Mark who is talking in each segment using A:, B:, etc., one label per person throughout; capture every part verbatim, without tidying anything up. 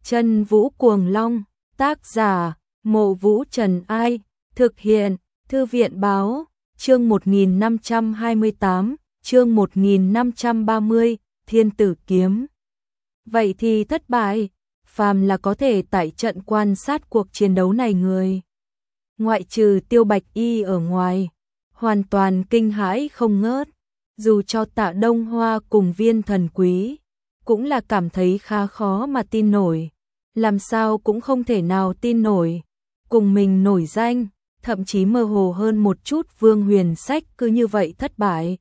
A: Chân Vũ Cuồng Long, tác giả, Mộ Vũ Trần Ai, thực hiện, Thư viện Báo, chương một nghìn năm trăm hai mươi tám, chương một nghìn năm trăm ba mươi, Thiên Tử Kiếm. Vậy thì thất bại, phàm là có thể tại trận quan sát cuộc chiến đấu này người. Ngoại trừ Tiêu Bạch Y ở ngoài, hoàn toàn kinh hãi không ngớt, dù cho Tạ Đông Hoa cùng Viên Thần Quý, cũng là cảm thấy khá khó mà tin nổi, làm sao cũng không thể nào tin nổi, cùng mình nổi danh, thậm chí mơ hồ hơn một chút Vương Huyền Sách cứ như vậy thất bại.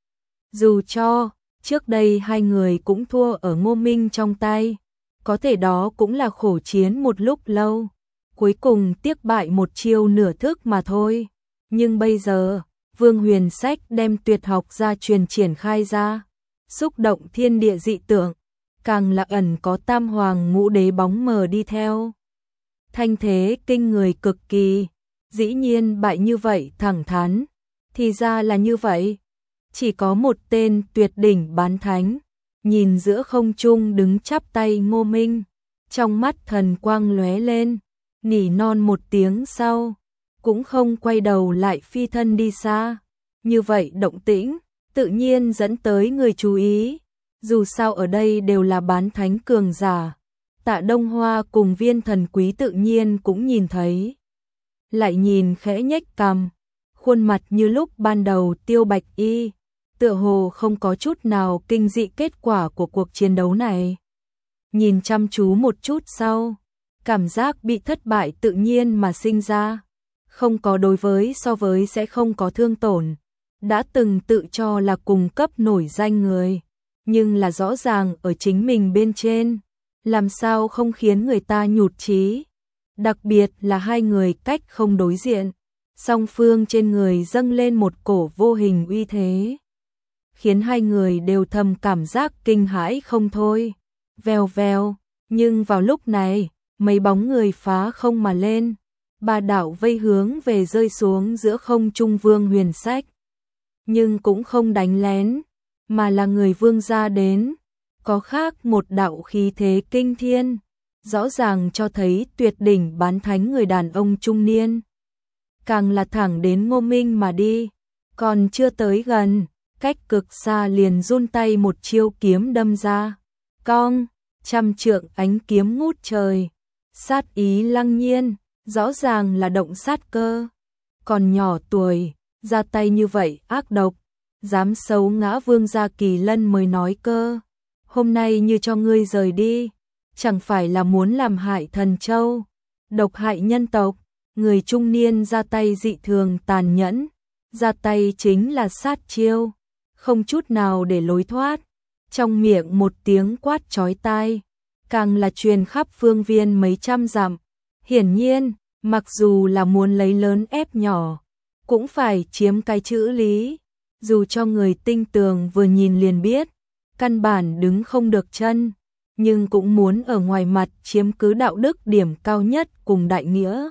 A: Dù cho, trước đây hai người cũng thua ở Ngô Minh trong tay, có thể đó cũng là khổ chiến một lúc lâu, cuối cùng tiếc bại một chiêu nửa thức mà thôi. Nhưng bây giờ, Vương Huyền Sách đem tuyệt học gia truyền triển khai ra, xúc động thiên địa dị tượng, càng là ẩn có tam hoàng ngũ đế bóng mờ đi theo. Thanh thế kinh người cực kỳ, dĩ nhiên bại như vậy thẳng thắn, thì ra là như vậy. Chỉ có một tên tuyệt đỉnh bán thánh, nhìn giữa không trung đứng chắp tay Ngô Minh, trong mắt thần quang lóe lên, nỉ non một tiếng sau, cũng không quay đầu lại phi thân đi xa. Như vậy động tĩnh, tự nhiên dẫn tới người chú ý, dù sao ở đây đều là bán thánh cường giả. Tạ Đông Hoa cùng Viên Thần Quý tự nhiên cũng nhìn thấy. Lại nhìn khẽ nhếch cằm, khuôn mặt như lúc ban đầu Tiêu Bạch Y, tựa hồ không có chút nào kinh dị kết quả của cuộc chiến đấu này. Nhìn chăm chú một chút sau, cảm giác bị thất bại tự nhiên mà sinh ra, không có đối với so với sẽ không có thương tổn. Đã từng tự cho là cùng cấp nổi danh người, nhưng là rõ ràng ở chính mình bên trên, làm sao không khiến người ta nhụt chí. Đặc biệt là hai người cách không đối diện, song phương trên người dâng lên một cổ vô hình uy thế, khiến hai người đều thầm cảm giác kinh hãi không thôi. Vèo vèo, nhưng vào lúc này, mấy bóng người phá không mà lên, ba đạo vây hướng về rơi xuống giữa không trung Vương Huyền Sách. Nhưng cũng không đánh lén, mà là người vương gia đến, có khác một đạo khí thế kinh thiên, rõ ràng cho thấy tuyệt đỉnh bán thánh người đàn ông trung niên. Càng là thẳng đến Ngô Minh mà đi, còn chưa tới gần, cách cực xa liền run tay một chiêu kiếm đâm ra, cong, trăm trượng ánh kiếm ngút trời, sát ý lăng nhiên, rõ ràng là động sát cơ. Còn nhỏ tuổi, ra tay như vậy ác độc, dám xấu ngã vương gia Kỳ Lân mới nói cơ. Hôm nay như cho ngươi rời đi, chẳng phải là muốn làm hại thần châu, độc hại nhân tộc. Người trung niên ra tay dị thường tàn nhẫn, ra tay chính là sát chiêu, không chút nào để lối thoát. Trong miệng một tiếng quát chói tai, càng là truyền khắp phương viên mấy trăm dặm. Hiển nhiên, mặc dù là muốn lấy lớn ép nhỏ, cũng phải chiếm cái chữ lý, dù cho người tinh tường vừa nhìn liền biết, căn bản đứng không được chân, nhưng cũng muốn ở ngoài mặt chiếm cứ đạo đức điểm cao nhất cùng đại nghĩa.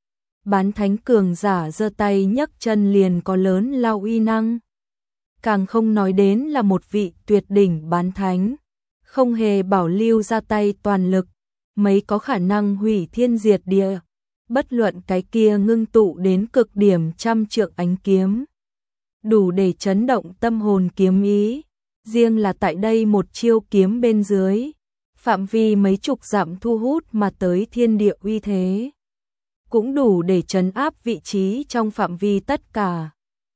A: Bán thánh cường giả giơ tay nhấc chân liền có lớn lao uy năng. Càng không nói đến là một vị tuyệt đỉnh bán thánh, không hề bảo lưu ra tay toàn lực, mấy có khả năng hủy thiên diệt địa. Bất luận cái kia ngưng tụ đến cực điểm trăm trượng ánh kiếm, đủ để chấn động tâm hồn kiếm ý. Riêng là tại đây một chiêu kiếm bên dưới, phạm vi mấy chục dặm thu hút mà tới thiên địa uy thế, cũng đủ để trấn áp vị trí trong phạm vi tất cả.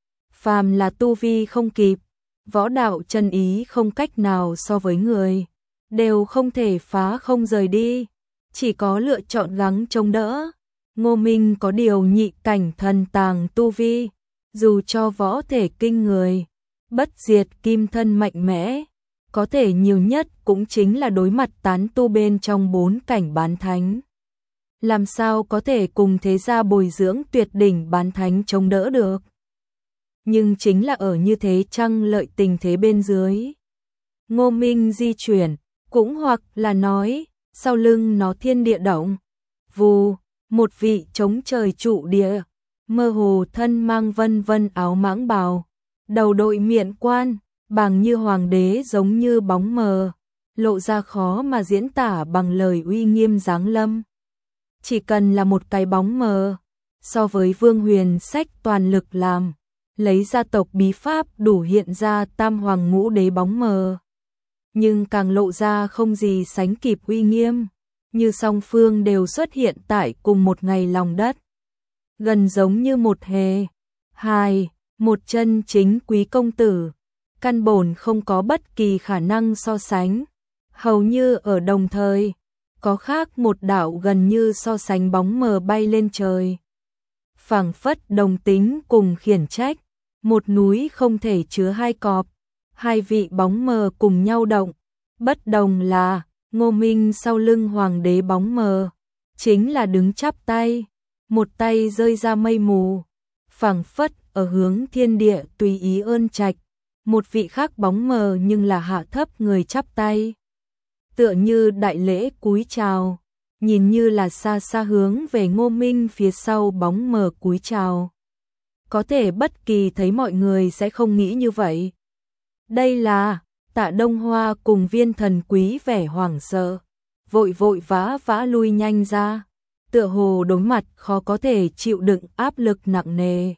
A: Phàm là tu vi không kịp, võ đạo chân ý không cách nào so với người, đều không thể phá không rời đi, chỉ có lựa chọn gắng chống đỡ. Ngô Minh có điều nhị cảnh thần tàng tu vi, dù cho võ thể kinh người, bất diệt kim thân mạnh mẽ, có thể nhiều nhất cũng chính là đối mặt tán tu bên trong bốn cảnh bán thánh. Làm sao có thể cùng thế gia bồi dưỡng tuyệt đỉnh bán thánh chống đỡ được. Nhưng chính là ở như thế trăng lợi tình thế bên dưới, Ngô Minh di chuyển, cũng hoặc là nói, sau lưng nó thiên địa động, vù, một vị chống trời trụ địa, mơ hồ thân mang vân vân áo mãng bào, đầu đội miện quan, bàng như hoàng đế giống như bóng mờ, lộ ra khó mà diễn tả bằng lời uy nghiêm giáng lâm. Chỉ cần là một cái bóng mờ, so với Vương Huyền Sách toàn lực làm, lấy gia tộc bí pháp đủ hiện ra tam hoàng ngũ đế bóng mờ. Nhưng càng lộ ra không gì sánh kịp uy nghiêm, như song phương đều xuất hiện tại cùng một ngày lòng đất. Gần giống như một hề, hai, một chân chính quý công tử, căn bổn không có bất kỳ khả năng so sánh. Hầu như ở đồng thời, có khác một đạo gần như so sánh bóng mờ bay lên trời. Phảng phất đồng tính cùng khiển trách, một núi không thể chứa hai cọp, hai vị bóng mờ cùng nhau động. Bất đồng là, Ngô Minh sau lưng hoàng đế bóng mờ, chính là đứng chắp tay, một tay rơi ra mây mù, phảng phất ở hướng thiên địa tùy ý ơn trạch, một vị khác bóng mờ nhưng là hạ thấp người chắp tay. Tựa như đại lễ cúi chào, nhìn như là xa xa hướng về Ngô Minh phía sau bóng mờ cúi chào. Có thể bất kỳ thấy mọi người sẽ không nghĩ như vậy. Đây là Tạ Đông Hoa cùng Viên Thần Quý vẻ hoảng sợ, vội vội vã vã lui nhanh ra, tựa hồ đối mặt khó có thể chịu đựng áp lực nặng nề.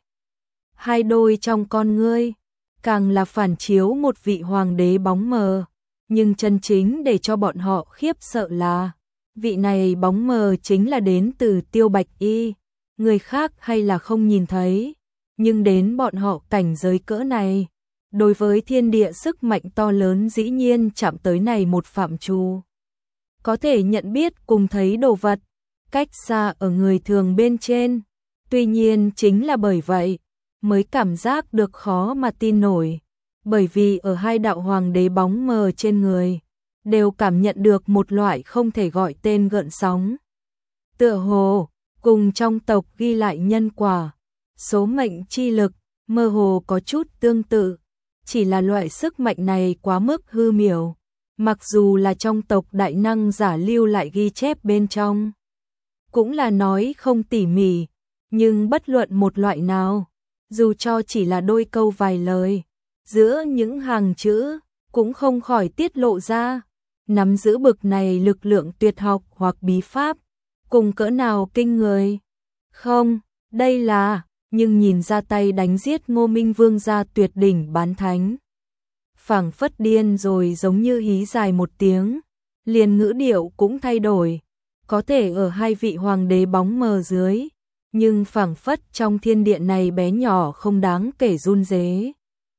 A: Hai đôi trong con ngươi, càng là phản chiếu một vị hoàng đế bóng mờ, nhưng chân chính để cho bọn họ khiếp sợ là, vị này bóng mờ chính là đến từ Tiêu Bạch Y, người khác hay là không nhìn thấy, nhưng đến bọn họ cảnh giới cỡ này, đối với thiên địa sức mạnh to lớn dĩ nhiên chạm tới này một phạm trù. Có thể nhận biết cùng thấy đồ vật, cách xa ở người thường bên trên, tuy nhiên chính là bởi vậy, mới cảm giác được khó mà tin nổi, bởi vì ở hai đạo hoàng đế bóng mờ trên người, đều cảm nhận được một loại không thể gọi tên gợn sóng. Tựa hồ, cùng trong tộc ghi lại nhân quả, số mệnh chi lực, mơ hồ có chút tương tự, chỉ là loại sức mạnh này quá mức hư miểu, mặc dù là trong tộc đại năng giả lưu lại ghi chép bên trong, cũng là nói không tỉ mỉ, nhưng bất luận một loại nào, dù cho chỉ là đôi câu vài lời, giữa những hàng chữ, cũng không khỏi tiết lộ ra, nắm giữ bực này lực lượng tuyệt học hoặc bí pháp, cùng cỡ nào kinh người. Không, đây là, nhưng nhìn ra tay đánh giết Ngô Minh Vương gia tuyệt đỉnh bán thánh. Phảng phất điên rồi giống như hí dài một tiếng, liền ngữ điệu cũng thay đổi, có thể ở hai vị hoàng đế bóng mờ dưới, nhưng phảng phất trong thiên địa này bé nhỏ không đáng kể run rế,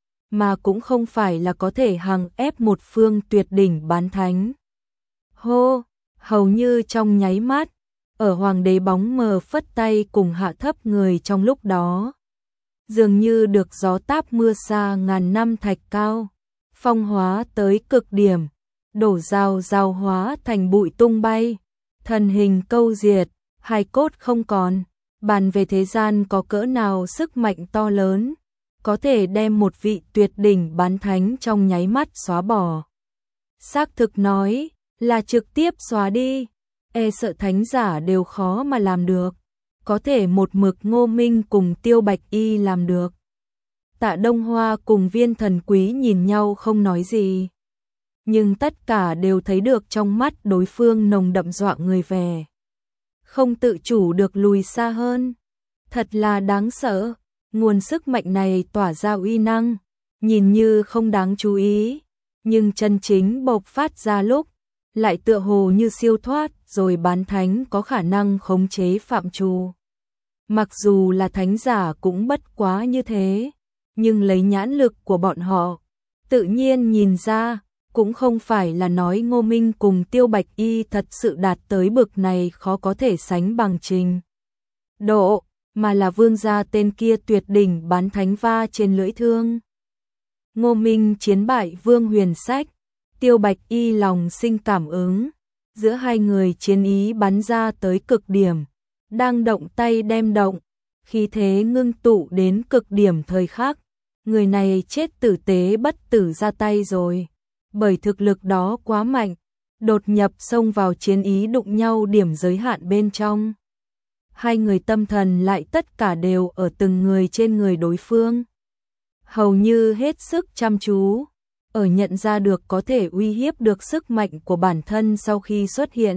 A: mà cũng không phải là có thể hằng ép một phương tuyệt đỉnh bán thánh. Hô, hầu như trong nháy mắt, ở hoàng đế bóng mờ phất tay cùng hạ thấp người trong lúc đó, dường như được gió táp mưa xa ngàn năm thạch cao, phong hóa tới cực điểm, đổ rào rào hóa thành bụi tung bay, thần hình câu diệt, hài cốt không còn, bàn về thế gian có cỡ nào sức mạnh to lớn, có thể đem một vị tuyệt đỉnh bán thánh trong nháy mắt xóa bỏ. Xác thực nói, là trực tiếp xóa đi, e sợ thánh giả đều khó mà làm được, có thể một mực Ngô Minh cùng Tiêu Bạch Y làm được. Tạ Đông Hoa cùng Viên Thần Quý nhìn nhau không nói gì, nhưng tất cả đều thấy được trong mắt đối phương nồng đậm dọa người vẻ, không tự chủ được lùi xa hơn. Thật là đáng sợ, nguồn sức mạnh này tỏa ra uy năng, nhìn như không đáng chú ý, nhưng chân chính bộc phát ra lúc, lại tựa hồ như siêu thoát rồi bán thánh có khả năng khống chế phạm trù. Mặc dù là thánh giả cũng bất quá như thế, nhưng lấy nhãn lực của bọn họ, tự nhiên nhìn ra, cũng không phải là nói Ngô Minh cùng Tiêu Bạch Y thật sự đạt tới bực này khó có thể sánh bằng trình độ, mà là vương gia tên kia tuyệt đỉnh bán thánh va trên lưỡi thương. Ngô Minh chiến bại Vương Huyền Sách, Tiêu Bạch Y lòng sinh cảm ứng, giữa hai người chiến ý bắn ra tới cực điểm, đang động tay đem động, khí thế ngưng tụ đến cực điểm thời khắc, người này chết tử tế bất tử ra tay rồi, bởi thực lực đó quá mạnh, đột nhập xông vào chiến ý đụng nhau điểm giới hạn bên trong. Hai người tâm thần lại tất cả đều ở từng người trên người đối phương, hầu như hết sức chăm chú, ở nhận ra được có thể uy hiếp được sức mạnh của bản thân sau khi xuất hiện.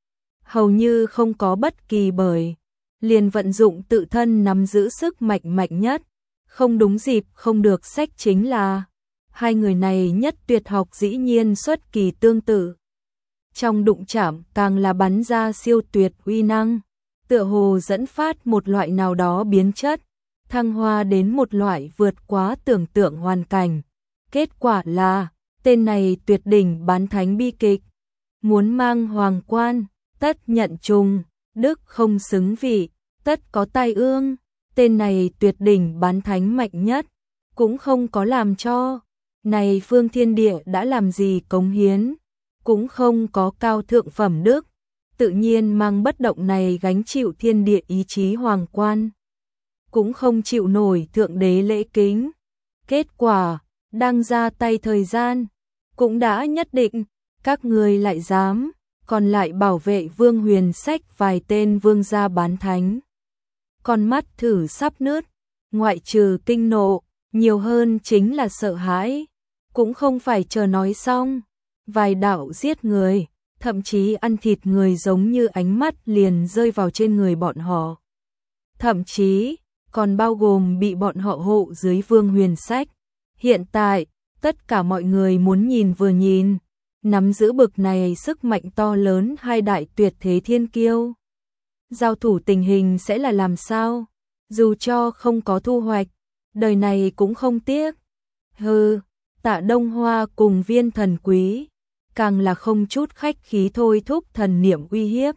A: Hầu như không có bất kỳ bởi, liền vận dụng tự thân nắm giữ sức mạnh mạnh nhất, không đúng dịp không được sách chính là, hai người này nhất tuyệt học dĩ nhiên xuất kỳ tương tự. Trong đụng chạm càng là bắn ra siêu tuyệt uy năng, tựa hồ dẫn phát một loại nào đó biến chất, thăng hoa đến một loại vượt quá tưởng tượng hoàn cảnh. Kết quả là, tên này tuyệt đỉnh bán thánh bi kịch, muốn mang hoàng quan, tất nhận trùng, đức không xứng vị, tất có tai ương, tên này tuyệt đỉnh bán thánh mạnh nhất, cũng không có làm cho, này phương thiên địa đã làm gì cống hiến, cũng không có cao thượng phẩm đức, tự nhiên mang bất động này gánh chịu thiên địa ý chí hoàng quan, cũng không chịu nổi thượng đế lễ kính. Kết quả, đang ra tay thời gian, cũng đã nhất định, các người lại dám, còn lại bảo vệ Vương Huyền Sách vài tên vương gia bán thánh. Con mắt thử sắp nứt, ngoại trừ kinh nộ, nhiều hơn chính là sợ hãi, cũng không phải chờ nói xong, vài đạo giết người, thậm chí ăn thịt người giống như ánh mắt liền rơi vào trên người bọn họ. Thậm chí, còn bao gồm bị bọn họ hộ dưới Vương Huyền Sách. Hiện tại, tất cả mọi người muốn nhìn vừa nhìn, nắm giữ bực này sức mạnh to lớn hai đại tuyệt thế thiên kiêu. Giao thủ tình hình sẽ là làm sao? Dù cho không có thu hoạch, đời này cũng không tiếc. Hừ, Tạ Đông Hoa cùng Viên Thần Quý, càng là không chút khách khí thôi thúc thần niệm uy hiếp.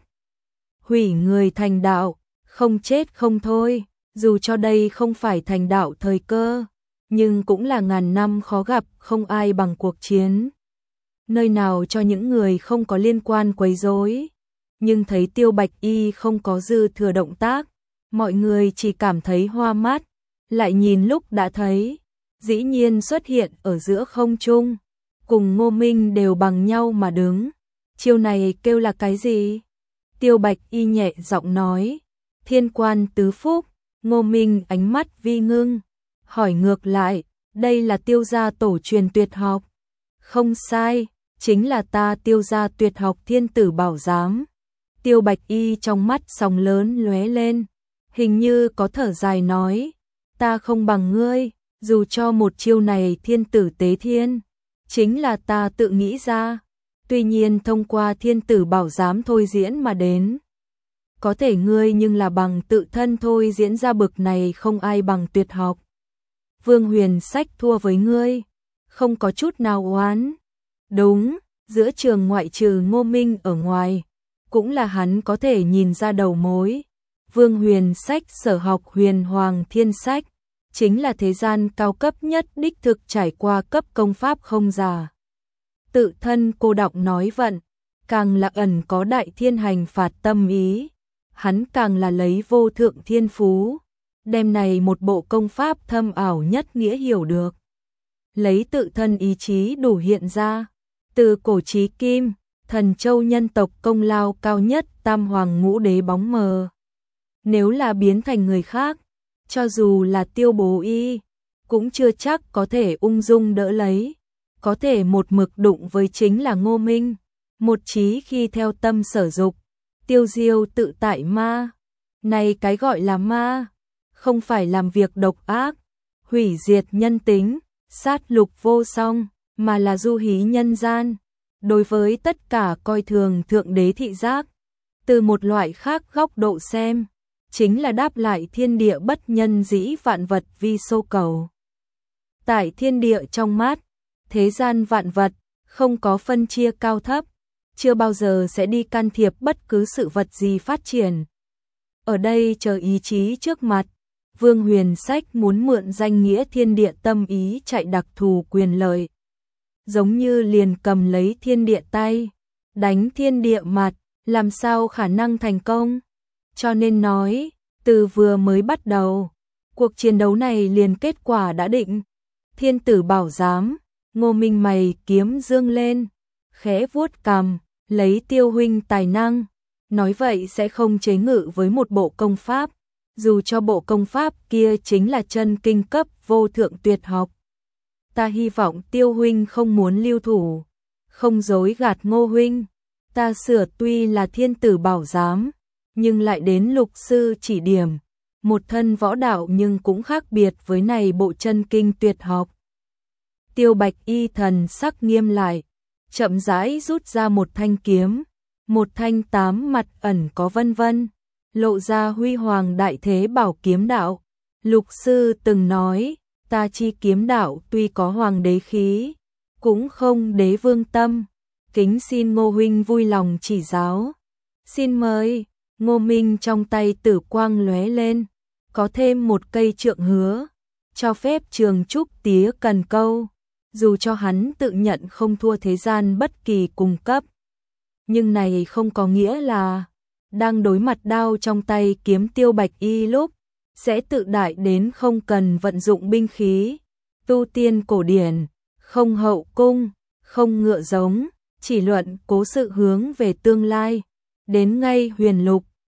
A: Hủy người thành đạo, không chết không thôi, dù cho đây không phải thành đạo thời cơ, nhưng cũng là ngàn năm khó gặp, không ai bằng cuộc chiến. Nơi nào cho những người không có liên quan quấy rối, nhưng thấy Tiêu Bạch Y không có dư thừa động tác, mọi người chỉ cảm thấy hoa mắt, lại nhìn lúc đã thấy, dĩ nhiên xuất hiện ở giữa không trung, cùng Ngô Minh đều bằng nhau mà đứng. Chiêu này kêu là cái gì? Tiêu Bạch Y nhẹ giọng nói, Thiên Quan Tứ Phúc. Ngô Minh ánh mắt vi ngưng, hỏi ngược lại, đây là Tiêu gia tổ truyền tuyệt học. Không sai, chính là ta Tiêu gia tuyệt học Thiên Tử Bảo Giám. Tiêu Bạch Y trong mắt sóng lớn lóe lên, hình như có thở dài nói, ta không bằng ngươi, dù cho một chiêu này Thiên Tử Tế Thiên, chính là ta tự nghĩ ra, tuy nhiên thông qua Thiên Tử Bảo Giám thôi diễn mà đến. Có thể ngươi nhưng là bằng tự thân thôi diễn ra bực này không ai bằng tuyệt học. Vương Huyền Sách thua với ngươi, không có chút nào oán. Đúng, giữa trường ngoại trừ Ngô Minh ở ngoài, cũng là hắn có thể nhìn ra đầu mối. Vương Huyền Sách sở học Huyền Hoàng Thiên Sách, chính là thế gian cao cấp nhất đích thực trải qua cấp công pháp không già. Tự thân cô đọng nói vận, càng là ẩn có đại thiên hành phạt tâm ý. Hắn càng là lấy vô thượng thiên phú, đem này một bộ công pháp thâm ảo nhất nghĩa hiểu được. Lấy tự thân ý chí đủ hiện ra, từ cổ chí kim, thần châu nhân tộc công lao cao nhất tam hoàng ngũ đế bóng mờ. Nếu là biến thành người khác, cho dù là Tiêu Bố Y, cũng chưa chắc có thể ung dung đỡ lấy, có thể một mực đụng với chính là Ngô Minh, một chí khi theo tâm sở dục. Tiêu diêu tự tại ma, này cái gọi là ma, không phải làm việc độc ác, hủy diệt nhân tính, sát lục vô song, mà là du hí nhân gian. Đối với tất cả coi thường thượng đế thị giác, từ một loại khác góc độ xem, chính là đáp lại thiên địa bất nhân dĩ vạn vật vi sô cầu. Tại thiên địa trong mát, thế gian vạn vật, không có phân chia cao thấp, chưa bao giờ sẽ đi can thiệp bất cứ sự vật gì phát triển. Ở đây chờ ý chí trước mặt, Vương Huyền Sách muốn mượn danh nghĩa thiên địa tâm ý chạy đặc thù quyền lợi. Giống như liền cầm lấy thiên địa tay, đánh thiên địa mặt, làm sao khả năng thành công. Cho nên nói, từ vừa mới bắt đầu, cuộc chiến đấu này liền kết quả đã định. Thiên Tử Bảo Giám, Ngô Minh mày kiếm dương lên, khẽ vuốt cằm, lấy Tiêu huynh tài năng, nói vậy sẽ không chế ngự với một bộ công pháp, dù cho bộ công pháp kia chính là chân kinh cấp vô thượng tuyệt học. ta hy vọng Tiêu huynh không muốn lưu thủ, không dối gạt Ngô huynh. Ta sửa tuy là thiên tử bảo giám, nhưng lại đến lục sư chỉ điểm, một thân võ đạo nhưng cũng khác biệt với này bộ chân kinh tuyệt học. Tiêu Bạch Y thần sắc nghiêm lại, chậm rãi rút ra một thanh kiếm, một thanh tám mặt ẩn có vân vân, lộ ra huy hoàng đại thế bảo kiếm đạo. Lục sư từng nói, ta chi kiếm đạo tuy có hoàng đế khí, cũng không đế vương tâm, kính xin Ngô huynh vui lòng chỉ giáo. Xin mời. Ngô Minh trong tay tử quang lóe lên, có thêm một cây trượng hứa, cho phép Trường Trúc tía cần câu, dù cho hắn tự nhận không thua thế gian bất kỳ cùng cấp. Nhưng này không có nghĩa là, đang đối mặt đao trong tay kiếm Tiêu Bạch Y lúc, sẽ tự đại đến không cần vận dụng binh khí, tu tiên cổ điển, không hậu cung, không ngựa giống, chỉ luận cố sự hướng về tương lai, đến ngay huyền lục.